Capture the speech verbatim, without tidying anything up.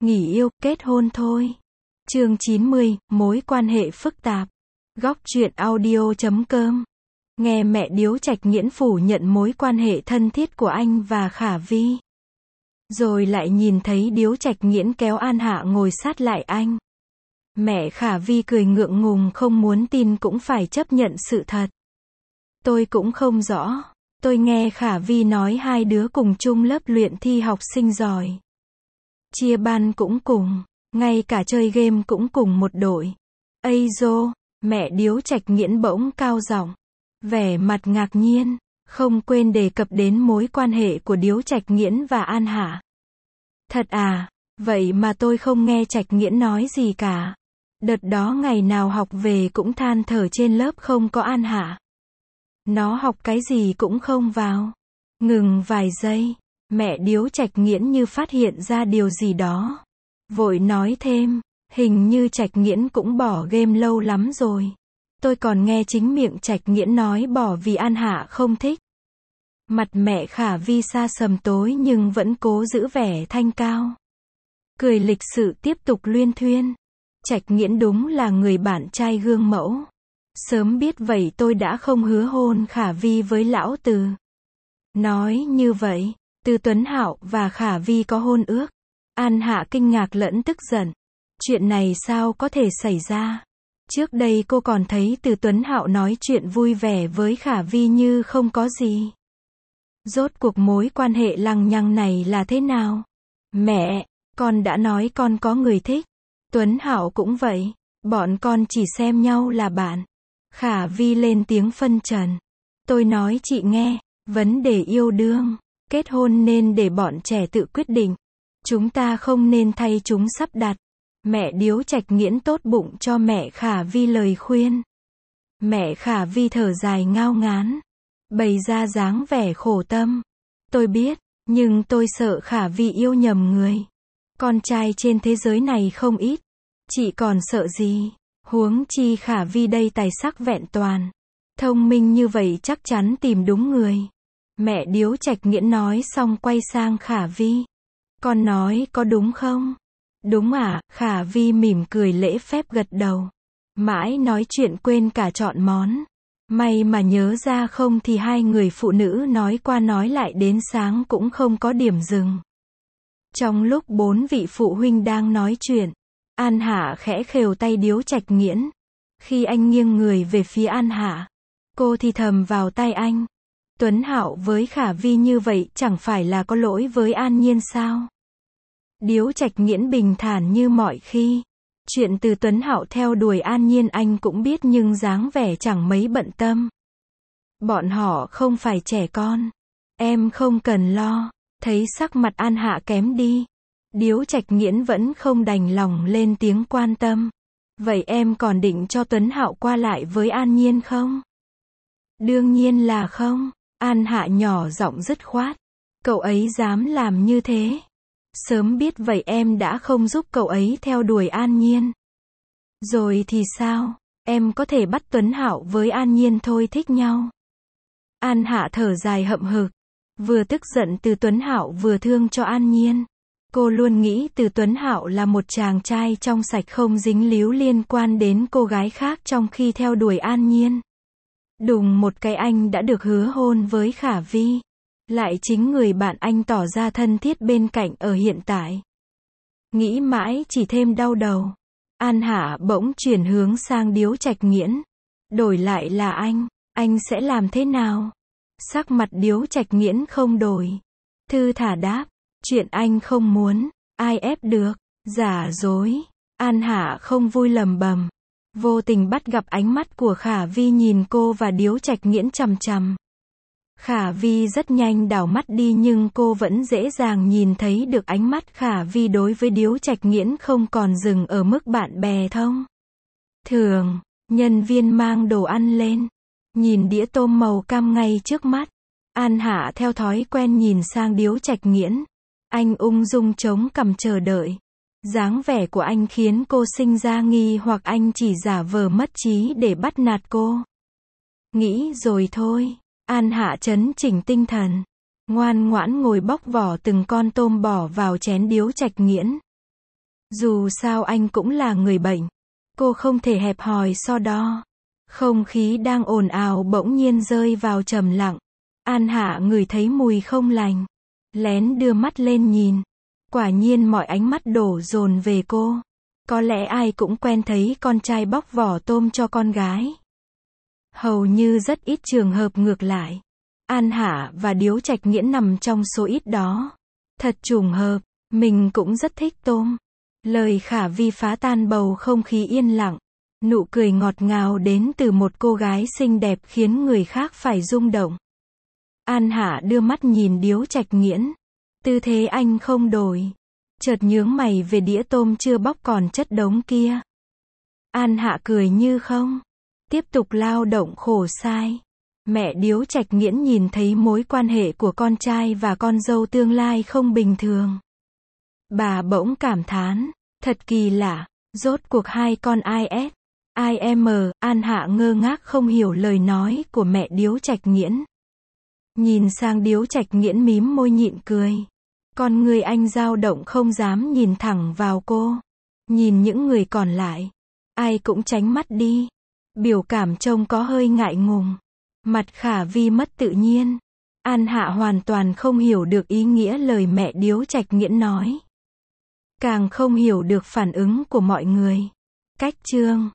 nghỉ yêu, kết hôn thôi. Chương chín mươi, mối quan hệ phức tạp. Góc truyện audio chấm com. Nghe mẹ Điếu Trạch Nghiễn phủ nhận mối quan hệ thân thiết của anh và Khả Vi. Rồi lại nhìn thấy Điếu Trạch Nghiễn kéo An Hạ ngồi sát lại anh. Mẹ Khả Vi cười ngượng ngùng không muốn tin cũng phải chấp nhận sự thật. Tôi cũng không rõ. Tôi nghe Khả Vi nói hai đứa cùng chung lớp luyện thi học sinh giỏi. Chia ban cũng cùng, ngay cả chơi game cũng cùng một đội. Ây dô, mẹ Điếu Trạch Nghiễn bỗng cao giọng, vẻ mặt ngạc nhiên, không quên đề cập đến mối quan hệ của Điếu Trạch Nghiễn và An Hạ. Thật à, vậy mà tôi không nghe Trạch Nghiễn nói gì cả. Đợt đó ngày nào học về cũng than thở trên lớp không có An Hạ. Nó học cái gì cũng không vào. Ngừng vài giây, mẹ Điếu Trạch Nghiễn như phát hiện ra điều gì đó. Vội nói thêm, hình như Trạch Nghiễn cũng bỏ game lâu lắm rồi. Tôi còn nghe chính miệng Trạch Nghiễn nói bỏ vì An Hạ không thích. Mặt mẹ Khả Vi sa sầm tối nhưng vẫn cố giữ vẻ thanh cao. Cười lịch sự tiếp tục luyên thuyên. Trạch Nghiễn đúng là người bạn trai gương mẫu. Sớm biết vậy tôi đã không hứa hôn Khả Vi với lão Từ. Nói như vậy, Từ Tuấn Hạo và Khả Vi có hôn ước. An Hạ kinh ngạc lẫn tức giận. Chuyện này sao có thể xảy ra? Trước đây cô còn thấy Từ Tuấn Hạo nói chuyện vui vẻ với Khả Vi như không có gì. Rốt cuộc mối quan hệ lằng nhằng này là thế nào? Mẹ, con đã nói con có người thích. Tuấn Hạo cũng vậy. Bọn con chỉ xem nhau là bạn. Khả Vi lên tiếng phân trần. Tôi nói chị nghe, vấn đề yêu đương, kết hôn nên để bọn trẻ tự quyết định. Chúng ta không nên thay chúng sắp đặt. Mẹ Điếu Trạch Nghiễn tốt bụng cho mẹ Khả Vi lời khuyên. Mẹ Khả Vi thở dài ngao ngán, bày ra dáng vẻ khổ tâm. Tôi biết, nhưng tôi sợ Khả Vi yêu nhầm người. Con trai trên thế giới này không ít. Chị còn sợ gì? Huống chi Khả Vi đây tài sắc vẹn toàn. Thông minh như vậy chắc chắn tìm đúng người. Mẹ Điếu Trạch Nghiễn nói xong quay sang Khả Vi. Con nói có đúng không? Đúng à, Khả Vi mỉm cười lễ phép gật đầu. Mãi nói chuyện quên cả chọn món. May mà nhớ ra không thì hai người phụ nữ nói qua nói lại đến sáng cũng không có điểm dừng. Trong lúc bốn vị phụ huynh đang nói chuyện, An Hạ khẽ khều tay Điếu Trạch Nghiễn. Khi anh nghiêng người về phía An Hạ, cô thì thầm vào tai anh. Tuấn Hạo với Khả Vi như vậy chẳng phải là có lỗi với An Nhiên sao? Điếu Trạch Nghiễn bình thản như mọi khi. Chuyện từ Tuấn Hạo theo đuổi An Nhiên anh cũng biết nhưng dáng vẻ chẳng mấy bận tâm. Bọn họ không phải trẻ con. Em không cần lo. Thấy sắc mặt An Hạ kém đi, Điếu Trạch Nghiễn vẫn không đành lòng lên tiếng quan tâm. Vậy em còn định cho Tuấn Hạo qua lại với An Nhiên không? Đương nhiên là không. An Hạ nhỏ giọng dứt khoát. Cậu ấy dám làm như thế. Sớm biết vậy em đã không giúp cậu ấy theo đuổi An Nhiên. Rồi thì sao? Em có thể bắt Tuấn Hạo với An Nhiên thôi thích nhau. An Hạ thở dài hậm hực. Vừa tức giận Từ Tuấn Hạo vừa thương cho An Nhiên. Cô luôn nghĩ Từ Tuấn Hạo là một chàng trai trong sạch không dính líu liên quan đến cô gái khác trong khi theo đuổi An Nhiên. Đùng một cái anh đã được hứa hôn với Khả Vi. Lại chính người bạn anh tỏ ra thân thiết bên cạnh ở hiện tại. Nghĩ mãi chỉ thêm đau đầu. An Hạ bỗng chuyển hướng sang Điếu Trạch Nghiễn. Đổi lại là anh, anh sẽ làm thế nào? Sắc mặt Điếu Trạch Nghiễn không đổi. Thư thả đáp, chuyện anh không muốn, ai ép được, giả dối. An Hạ không vui lầm bầm. Vô tình bắt gặp ánh mắt của Khả Vi nhìn cô và Điếu Trạch Nghiễn chằm chằm. Khả Vi rất nhanh đảo mắt đi nhưng cô vẫn dễ dàng nhìn thấy được ánh mắt Khả Vi đối với Điếu Trạch Nghiễn không còn dừng ở mức bạn bè thông thường. Nhân viên mang đồ ăn lên. Nhìn đĩa tôm màu cam ngay trước mắt. An Hạ theo thói quen nhìn sang Điếu Trạch Nghiễn. Anh ung dung chống cằm chờ đợi. Dáng vẻ của anh khiến cô sinh ra nghi hoặc anh chỉ giả vờ mất trí để bắt nạt cô. Nghĩ rồi thôi. An Hạ trấn chỉnh tinh thần. Ngoan ngoãn ngồi bóc vỏ từng con tôm bỏ vào chén Điếu Trạch Nghiễn. Dù sao anh cũng là người bệnh. Cô không thể hẹp hòi so đo. Không khí đang ồn ào bỗng nhiên rơi vào trầm lặng. An Hạ ngửi thấy mùi không lành. Lén đưa mắt lên nhìn. Quả nhiên mọi ánh mắt đổ dồn về cô. Có lẽ ai cũng quen thấy con trai bóc vỏ tôm cho con gái. Hầu như rất ít trường hợp ngược lại. An Hạ và Điếu Trạch Nghiễn nằm trong số ít đó. Thật trùng hợp, mình cũng rất thích tôm. Lời Khả Vi phá tan bầu không khí yên lặng. Nụ cười ngọt ngào đến từ một cô gái xinh đẹp khiến người khác phải rung động. An Hạ đưa mắt nhìn Điếu Trạch Nghiễn. Tư thế anh không đổi. Chợt nhướng mày về đĩa tôm chưa bóc còn chất đống kia. An Hạ cười như không. Tiếp tục lao động khổ sai. Mẹ Điếu Trạch Nghiễn nhìn thấy mối quan hệ của con trai và con dâu tương lai không bình thường. Bà bỗng cảm thán. Thật kỳ lạ. Rốt cuộc hai con i ét, i em, An Hạ ngơ ngác không hiểu lời nói của mẹ Điếu Trạch Nghiễn. Nhìn sang Điếu Trạch Nghiễn mím môi nhịn cười. Con người anh dao động không dám nhìn thẳng vào cô. Nhìn những người còn lại. Ai cũng tránh mắt đi. Biểu cảm trông có hơi ngại ngùng. Mặt Khả Vi mất tự nhiên. An Hạ hoàn toàn không hiểu được ý nghĩa lời mẹ Điếu Trạch Nghiễn nói. Càng không hiểu được phản ứng của mọi người. Cách chương